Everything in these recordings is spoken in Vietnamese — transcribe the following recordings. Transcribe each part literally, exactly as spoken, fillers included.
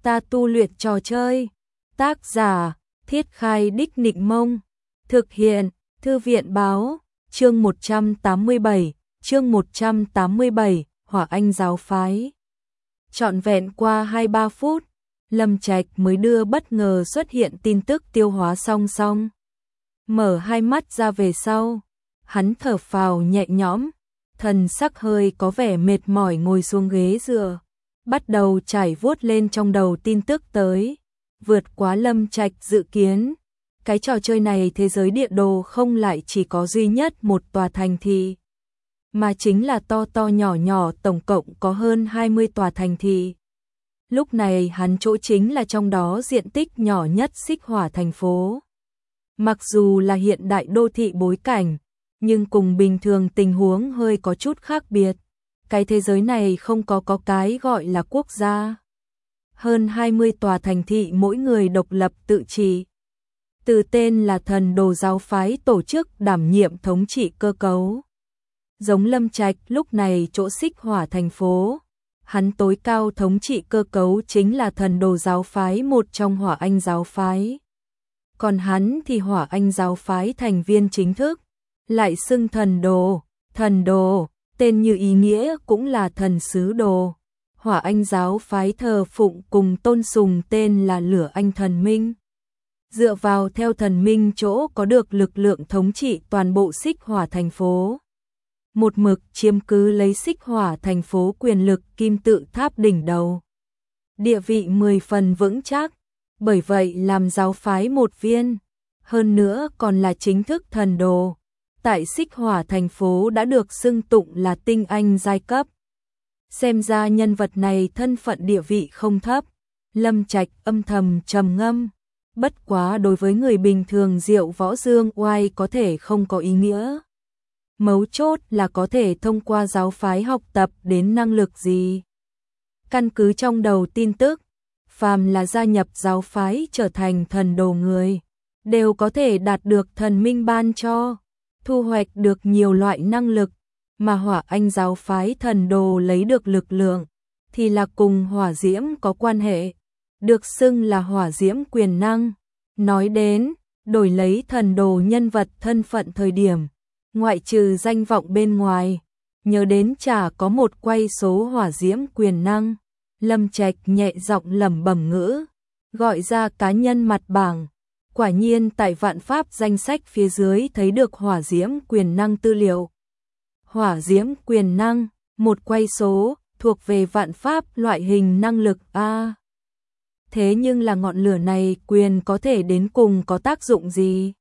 Ta tu luyện trò chơi. Tác giả, Thiết Khai Đích Nịnh Mông. Thực hiện, Thư viện Báo. Chương một trăm tám mươi bảy, chương một trăm tám mươi bảy, Hỏa Anh giáo phái. Trọn vẹn qua hai ba phút, Lâm Trạch mới đưa bất ngờ xuất hiện tin tức tiêu hóa song song. Mở hai mắt ra về sau, hắn thở phào nhẹ nhõm, thần sắc hơi có vẻ mệt mỏi ngồi xuống ghế dựa, bắt đầu trải vuốt lên trong đầu tin tức tới, vượt quá Lâm Trạch dự kiến. Cái trò chơi này thế giới địa đồ không lại chỉ có duy nhất một tòa thành thị, mà chính là to to nhỏ nhỏ tổng cộng có hơn hai mươi tòa thành thị. Lúc này hắn chỗ chính là trong đó diện tích nhỏ nhất Xích Hỏa thành phố. Mặc dù là hiện đại đô thị bối cảnh, nhưng cùng bình thường tình huống hơi có chút khác biệt. Cái thế giới này không có có cái gọi là quốc gia. Hơn hai mươi tòa thành thị mỗi người độc lập tự trị. Từ tên là Thần Đồ giáo phái tổ chức đảm nhiệm thống trị cơ cấu. Giống Lâm Trạch lúc này chỗ Xích Hỏa thành phố, hắn tối cao thống trị cơ cấu chính là Thần Đồ giáo phái, một trong Hỏa Anh giáo phái. Còn hắn thì Hỏa Anh giáo phái thành viên chính thức, lại xưng Thần Đồ. Thần Đồ, tên như ý nghĩa cũng là thần sứ đồ. Hỏa Anh giáo phái thờ phụng cùng tôn sùng tên là Lửa Anh thần minh. Dựa vào theo thần minh chỗ có được lực lượng thống trị toàn bộ Xích Hỏa thành phố. Một mực chiếm cứ lấy Xích Hỏa thành phố quyền lực kim tự tháp đỉnh đầu. Địa vị mười phần vững chắc, bởi vậy làm giáo phái một viên, hơn nữa còn là chính thức thần đồ. Tại Xích Hỏa thành phố đã được xưng tụng là tinh anh giai cấp. Xem ra nhân vật này thân phận địa vị không thấp. Lâm Trạch âm thầm trầm ngâm. Bất quá đối với người bình thường Diệu Võ Dương Oai có thể không có ý nghĩa. Mấu chốt là có thể thông qua giáo phái học tập đến năng lực gì. Căn cứ trong đầu tin tức, phàm là gia nhập giáo phái trở thành thần đồ người, đều có thể đạt được thần minh ban cho, thu hoạch được nhiều loại năng lực, mà Hỏa Anh giáo phái thần đồ lấy được lực lượng, thì là cùng hỏa diễm có quan hệ, được xưng là hỏa diễm quyền năng. Nói đến, đổi lấy thần đồ nhân vật thân phận thời điểm, ngoại trừ danh vọng bên ngoài, nhớ đến chả có một quay số hỏa diễm quyền năng. Lâm Trạch nhẹ giọng lẩm bẩm ngữ, gọi ra cá nhân mặt bảng. Quả nhiên tại vạn pháp danh sách phía dưới thấy được hỏa diễm quyền năng tư liệu. Hỏa diễm quyền năng, một quay số, thuộc về vạn pháp loại hình năng lực A. Thế nhưng là ngọn lửa này quyền có thể đến cùng có tác dụng gì?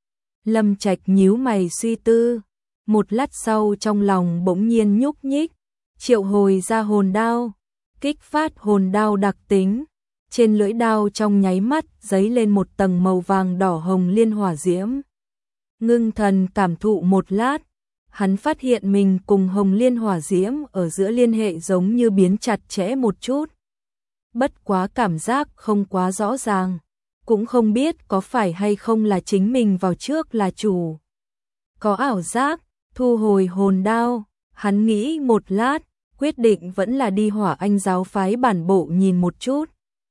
Lâm Trạch nhíu mày suy tư, một lát sau trong lòng bỗng nhiên nhúc nhích, triệu hồi ra hồn đao, kích phát hồn đao đặc tính. Trên lưỡi đao trong nháy mắt giấy lên một tầng màu vàng đỏ hồng liên hỏa diễm. Ngưng thần cảm thụ một lát, hắn phát hiện mình cùng hồng liên hỏa diễm ở giữa liên hệ giống như biến chặt chẽ một chút. Bất quá cảm giác không quá rõ ràng, cũng không biết có phải hay không là chính mình vào trước là chủ. Có ảo giác, thu hồi hồn đao, hắn nghĩ một lát, quyết định vẫn là đi Hỏa Anh giáo phái bản bộ nhìn một chút.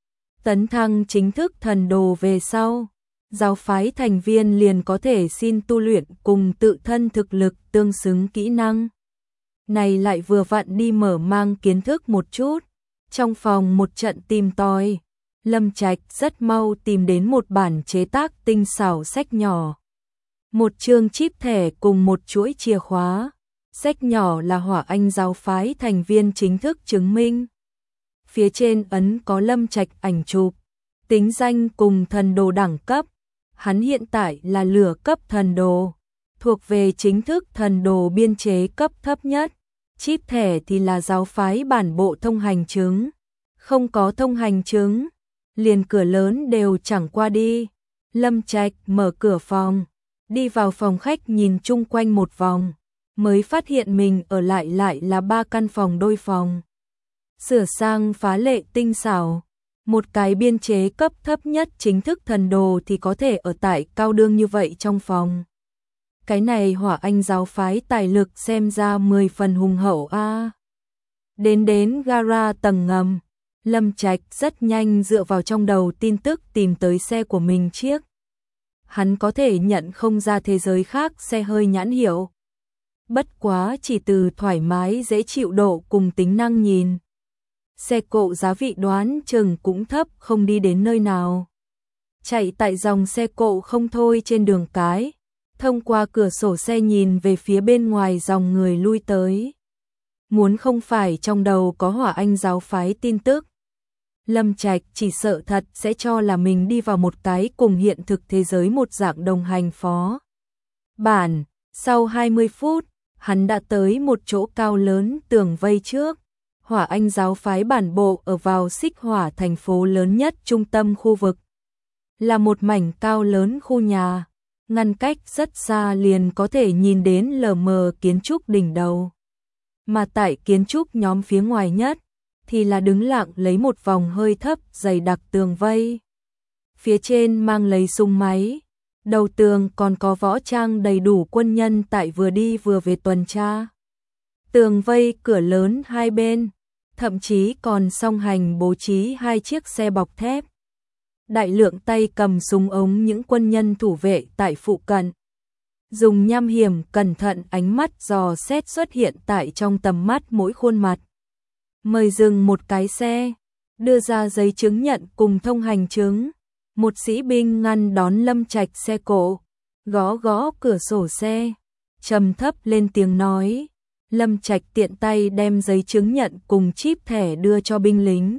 Tấn thăng chính thức thần đồ về sau, giáo phái thành viên liền có thể xin tu luyện cùng tự thân thực lực tương xứng kỹ năng. Này lại vừa vặn đi mở mang kiến thức một chút. Trong phòng một trận tìm tòi, Lâm Trạch rất mau tìm đến một bản chế tác tinh xảo sách nhỏ. Một chương chip thẻ cùng một chuỗi chìa khóa. Sách nhỏ là Hỏa Anh giáo phái thành viên chính thức chứng minh. Phía trên ấn có Lâm Trạch ảnh chụp, tính danh cùng thần đồ đẳng cấp. Hắn hiện tại là lửa cấp thần đồ, thuộc về chính thức thần đồ biên chế cấp thấp nhất. Chip thẻ thì là giáo phái bản bộ thông hành chứng. Không có thông hành chứng, liền cửa lớn đều chẳng qua đi. Lâm Trạch mở cửa phòng, đi vào phòng khách nhìn chung quanh một vòng, mới phát hiện mình ở lại lại là ba căn phòng đôi phòng. Sửa sang phá lệ tinh xảo, một cái biên chế cấp thấp nhất chính thức thần đồ thì có thể ở tại cao đương như vậy trong phòng. Cái này Hỏa Anh giáo phái tài lực xem ra mười phần hùng hậu a. À. Đến đến gara tầng ngầm, Lâm Trạch rất nhanh dựa vào trong đầu tin tức tìm tới xe của mình chiếc. Hắn có thể nhận không ra thế giới khác xe hơi nhãn hiệu. Bất quá chỉ từ thoải mái dễ chịu độ cùng tính năng nhìn. Xe cộ giá vị đoán chừng cũng thấp, không đi đến nơi nào. Chạy tại dòng xe cộ không thôi trên đường cái, thông qua cửa sổ xe nhìn về phía bên ngoài dòng người lui tới. Muốn không phải trong đầu có Hỏa Anh giáo phái tin tức, Lâm Trạch chỉ sợ thật sẽ cho là mình đi vào một cái cùng hiện thực thế giới một dạng đồng hành phó bản. Sau hai mươi phút, hắn đã tới một chỗ cao lớn tường vây trước. Hỏa Anh giáo phái bản bộ ở vào Xích Hỏa thành phố lớn nhất trung tâm khu vực. Là một mảnh cao lớn khu nhà, ngăn cách rất xa liền có thể nhìn đến lờ mờ kiến trúc đỉnh đầu. Mà tại kiến trúc nhóm phía ngoài nhất, thì là đứng lặng lấy một vòng hơi thấp dày đặc tường vây. Phía trên mang lấy súng máy, đầu tường còn có võ trang đầy đủ quân nhân tại vừa đi vừa về tuần tra. Tường vây cửa lớn hai bên, thậm chí còn song hành bố trí hai chiếc xe bọc thép. Đại lượng tay cầm súng ống những quân nhân thủ vệ tại phụ cận. Dùng nham hiểm cẩn thận ánh mắt dò xét xuất hiện tại trong tầm mắt mỗi khuôn mặt. Mời dừng một cái xe, đưa ra giấy chứng nhận cùng thông hành chứng. Một sĩ binh ngăn đón Lâm Trạch xe cộ, gõ gõ cửa sổ xe, trầm thấp lên tiếng nói. Lâm Trạch tiện tay đem giấy chứng nhận cùng chip thẻ đưa cho binh lính.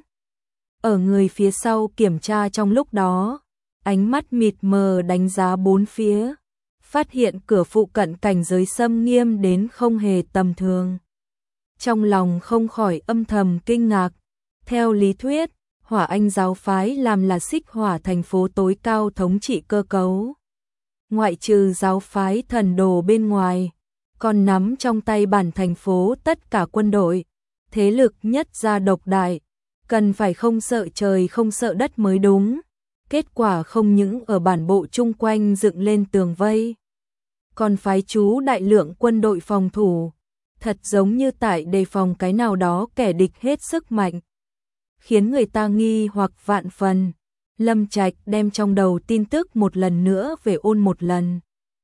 Ở người phía sau kiểm tra trong lúc đó, ánh mắt mịt mờ đánh giá bốn phía, phát hiện cửa phụ cận cảnh giới xâm nghiêm đến không hề tầm thường. Trong lòng không khỏi âm thầm kinh ngạc. Theo lý thuyết, Hỏa Anh giáo phái làm là Xích Hỏa thành phố tối cao thống trị cơ cấu. Ngoại trừ giáo phái thần đồ bên ngoài, còn nắm trong tay bản thành phố tất cả quân đội, thế lực nhất gia độc đại, cần phải không sợ trời không sợ đất mới đúng. Kết quả không những ở bản bộ chung quanh dựng lên tường vây, còn phái trú đại lượng quân đội phòng thủ, thật giống như tại đề phòng cái nào đó kẻ địch hết sức mạnh, khiến người ta nghi hoặc vạn phần. Lâm Trạch đem trong đầu tin tức một lần nữa về ôn một lần,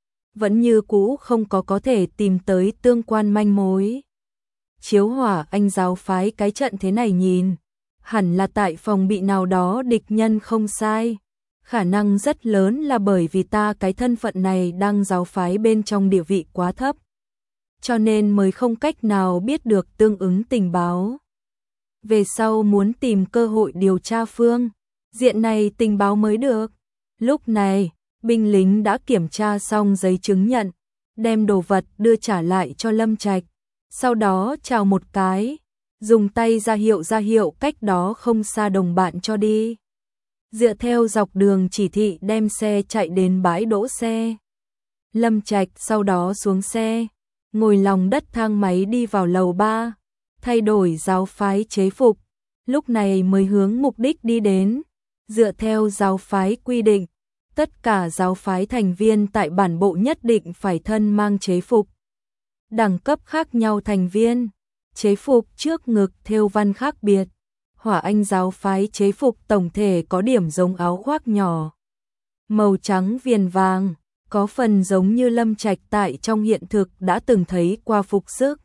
vẫn như cũ không có có thể tìm tới tương quan manh mối. Chiếu Hỏa Anh giáo phái cái trận thế này nhìn, hẳn là tại phòng bị nào đó địch nhân không sai. Khả năng rất lớn là bởi vì ta cái thân phận này đang giáo phái bên trong địa vị quá thấp, cho nên mới không cách nào biết được tương ứng tình báo. Về sau muốn tìm cơ hội điều tra phương diện này tình báo mới được. Lúc này, binh lính đã kiểm tra xong giấy chứng nhận, đem đồ vật đưa trả lại cho Lâm Trạch, sau đó chào một cái, dùng tay ra hiệu ra hiệu cách đó không xa đồng bạn cho đi. Dựa theo dọc đường chỉ thị đem xe chạy đến bãi đỗ xe. Lâm Trạch sau đó xuống xe, ngồi lòng đất thang máy đi vào lầu ba, thay đổi giáo phái chế phục, lúc này mới hướng mục đích đi đến. Dựa theo giáo phái quy định, tất cả giáo phái thành viên tại bản bộ nhất định phải thân mang chế phục. Đẳng cấp khác nhau thành viên, chế phục trước ngực thêu văn khác biệt. Hỏa Anh giáo phái chế phục tổng thể có điểm giống áo khoác nhỏ, màu trắng viền vàng, có phần giống như Lâm Trạch tại trong hiện thực đã từng thấy qua phục sức.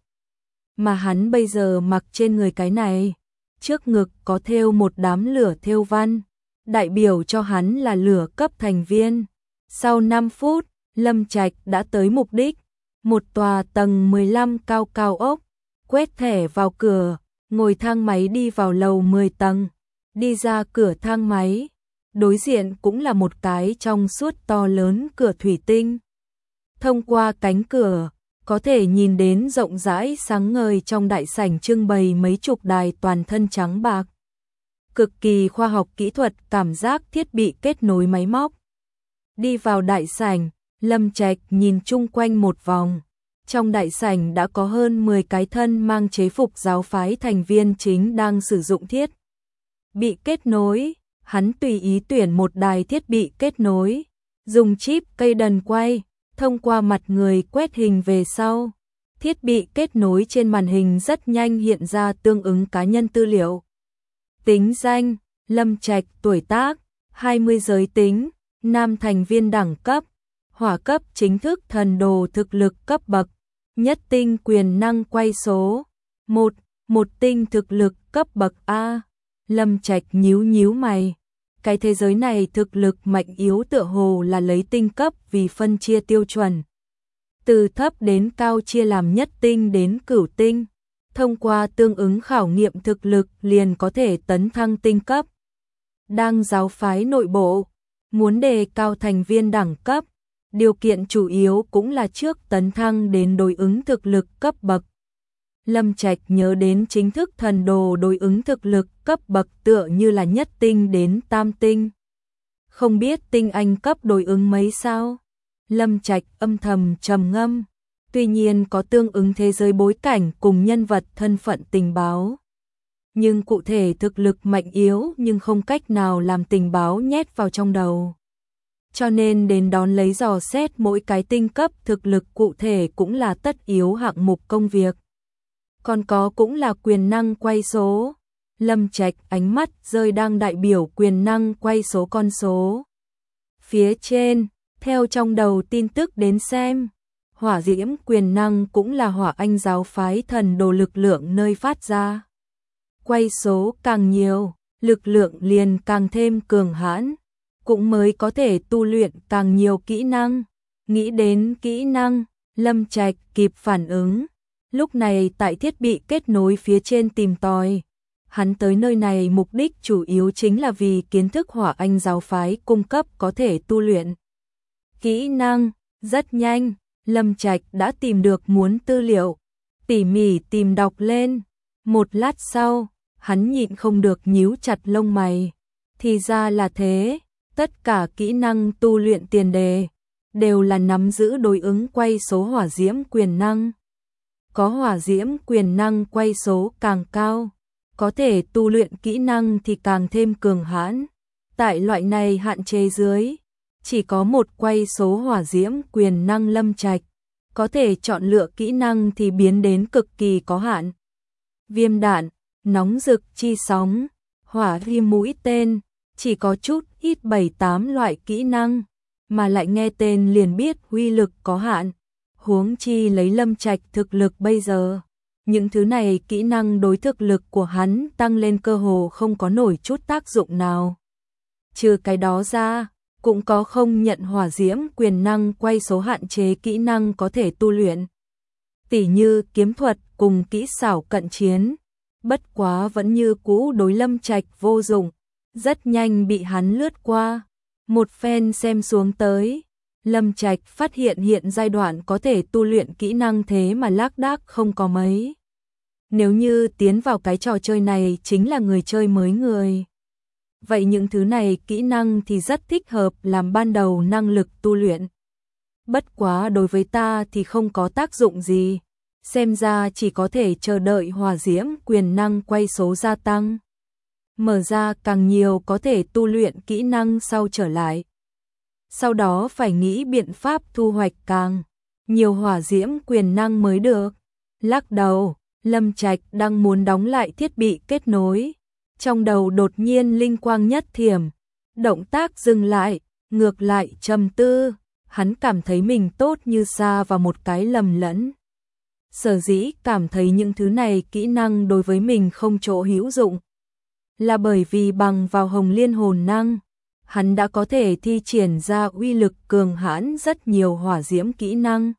Mà hắn bây giờ mặc trên người cái này, trước ngực có thêu một đám lửa thêu văn, đại biểu cho hắn là lửa cấp thành viên. Sau năm phút, Lâm Trạch đã tới mục đích, một tòa tầng mười lăm cao cao ốc, quét thẻ vào cửa, ngồi thang máy đi vào lầu mười tầng, đi ra cửa thang máy, đối diện cũng là một cái trong suốt to lớn cửa thủy tinh. Thông qua cánh cửa, có thể nhìn đến rộng rãi sáng ngời trong đại sảnh trưng bày mấy chục đài toàn thân trắng bạc. Cực kỳ khoa học kỹ thuật cảm giác thiết bị kết nối máy móc. Đi vào đại sảnh, Lâm Trạch nhìn chung quanh một vòng. Trong đại sảnh đã có hơn mười cái thân mang chế phục giáo phái thành viên chính đang sử dụng thiết bị kết nối. Hắn tùy ý tuyển một đài thiết bị kết nối, dùng chip cây đần quay, thông qua mặt người quét hình về sau. Thiết bị kết nối trên màn hình rất nhanh hiện ra tương ứng cá nhân tư liệu. Tính danh: Lâm Trạch. Tuổi tác: hai mươi. Giới tính: nam. Thành viên đẳng cấp: hỏa cấp. Chính thức thần đồ. Thực lực cấp bậc: nhất tinh. Quyền năng quay số: một. Một tinh. Thực lực cấp bậc A. Lâm Trạch nhíu nhíu mày. Cái thế giới này thực lực mạnh yếu tựa hồ là lấy tinh cấp vì phân chia tiêu chuẩn. Từ thấp đến cao chia làm nhất tinh đến cửu tinh. Thông qua tương ứng khảo nghiệm thực lực liền có thể tấn thăng tinh cấp. Đang giáo phái nội bộ, muốn đề cao thành viên đẳng cấp, điều kiện chủ yếu cũng là trước tấn thăng đến đối ứng thực lực cấp bậc. Lâm Trạch nhớ đến chính thức thần đồ đối ứng thực lực cấp bậc tựa như là nhất tinh đến tam tinh. Không biết tinh anh cấp đối ứng mấy sao? Lâm Trạch âm thầm trầm ngâm. Tuy nhiên có tương ứng thế giới bối cảnh cùng nhân vật thân phận tình báo. Nhưng cụ thể thực lực mạnh yếu nhưng không cách nào làm tình báo nhét vào trong đầu. Cho nên đến đón lấy dò xét mỗi cái tinh cấp thực lực cụ thể cũng là tất yếu hạng mục công việc. Còn có cũng là quyền năng quay số. Lâm Trạch ánh mắt rơi đang đại biểu quyền năng quay số con số. Phía trên, theo trong đầu tin tức đến xem, hỏa diễm quyền năng cũng là hỏa anh giáo phái thần đồ lực lượng nơi phát ra. Quay số càng nhiều, lực lượng liền càng thêm cường hãn, cũng mới có thể tu luyện càng nhiều kỹ năng. Nghĩ đến kỹ năng, Lâm Trạch kịp phản ứng. Lúc này tại thiết bị kết nối phía trên tìm tòi. Hắn tới nơi này mục đích chủ yếu chính là vì kiến thức hỏa anh giáo phái cung cấp có thể tu luyện. Kỹ năng, rất nhanh, Lâm Trạch đã tìm được muốn tư liệu, tỉ mỉ tìm đọc lên. Một lát sau, hắn nhịn không được nhíu chặt lông mày. Thì ra là thế, tất cả kỹ năng tu luyện tiền đề đều là nắm giữ đối ứng quay số hỏa diễm quyền năng. Có hỏa diễm quyền năng quay số càng cao, có thể tu luyện kỹ năng thì càng thêm cường hãn. Tại loại này hạn chế dưới, chỉ có một quay số hỏa diễm quyền năng Lâm Trạch, có thể chọn lựa kỹ năng thì biến đến cực kỳ có hạn. Viêm đạn, nóng rực chi sóng, hỏa rim mũi tên, chỉ có chút ít bảy tám loại kỹ năng, mà lại nghe tên liền biết uy lực có hạn. Huống chi lấy Lâm Trạch thực lực bây giờ, những thứ này kỹ năng đối thực lực của hắn tăng lên cơ hồ không có nổi chút tác dụng nào. Trừ cái đó ra, cũng có không nhận hỏa diễm quyền năng quay số hạn chế kỹ năng có thể tu luyện. Tỉ như kiếm thuật cùng kỹ xảo cận chiến, bất quá vẫn như cũ đối Lâm Trạch vô dụng, rất nhanh bị hắn lướt qua. Một phen xem xuống tới, Lâm Trạch phát hiện hiện giai đoạn có thể tu luyện kỹ năng thế mà lác đác không có mấy. Nếu như tiến vào cái trò chơi này chính là người chơi mới người. Vậy những thứ này kỹ năng thì rất thích hợp làm ban đầu năng lực tu luyện. Bất quá đối với ta thì không có tác dụng gì. Xem ra chỉ có thể chờ đợi hỏa diễm quyền năng quay số gia tăng. Mở ra càng nhiều có thể tu luyện kỹ năng sau trở lại. Sau đó phải nghĩ biện pháp thu hoạch càng nhiều hỏa diễm quyền năng mới được. Lắc đầu, Lâm Trạch đang muốn đóng lại thiết bị kết nối. Trong đầu đột nhiên linh quang nhất thiểm, động tác dừng lại, ngược lại trầm tư, hắn cảm thấy mình tốt như xa vào một cái lầm lẫn. Sở dĩ cảm thấy những thứ này kỹ năng đối với mình không chỗ hữu dụng, là bởi vì bằng vào Hồng Liên hồn năng, hắn đã có thể thi triển ra uy lực cường hãn rất nhiều hỏa diễm kỹ năng.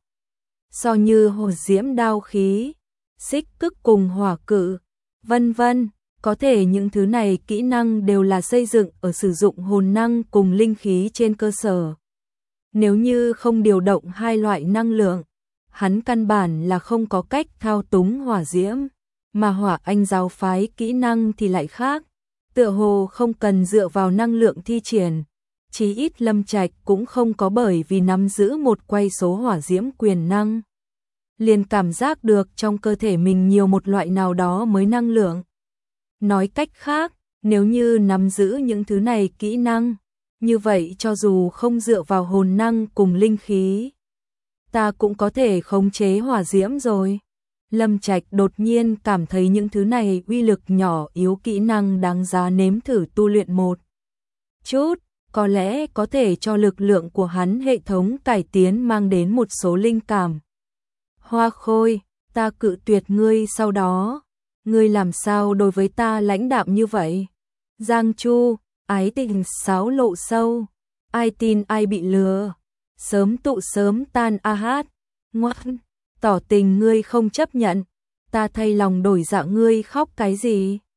So như hỏa diễm đao khí, xích cức cùng hỏa cự, vân vân, có thể những thứ này kỹ năng đều là xây dựng ở sử dụng hồn năng cùng linh khí trên cơ sở. Nếu như không điều động hai loại năng lượng, hắn căn bản là không có cách thao túng hỏa diễm, mà hỏa anh giáo phái kỹ năng thì lại khác. Tựa hồ không cần dựa vào năng lượng thi triển, chí ít Lâm Trạch cũng không có bởi vì nắm giữ một quay số hỏa diễm quyền năng. Liền cảm giác được trong cơ thể mình nhiều một loại nào đó mới năng lượng. Nói cách khác, nếu như nắm giữ những thứ này kỹ năng, như vậy cho dù không dựa vào hồn năng cùng linh khí, ta cũng có thể khống chế hỏa diễm rồi. Lâm Trạch đột nhiên cảm thấy những thứ này uy lực nhỏ yếu kỹ năng đáng giá nếm thử tu luyện một chút, có lẽ có thể cho lực lượng của hắn hệ thống cải tiến mang đến một số linh cảm. Hoa Khôi, ta cự tuyệt ngươi sau đó, ngươi làm sao đối với ta lãnh đạm như vậy? Giang Chu, ái tình sáo lộ sâu, ai tin ai bị lừa, sớm tụ sớm tan a hát, ngoan, tỏ tình ngươi không chấp nhận, ta thay lòng đổi dạ ngươi khóc cái gì?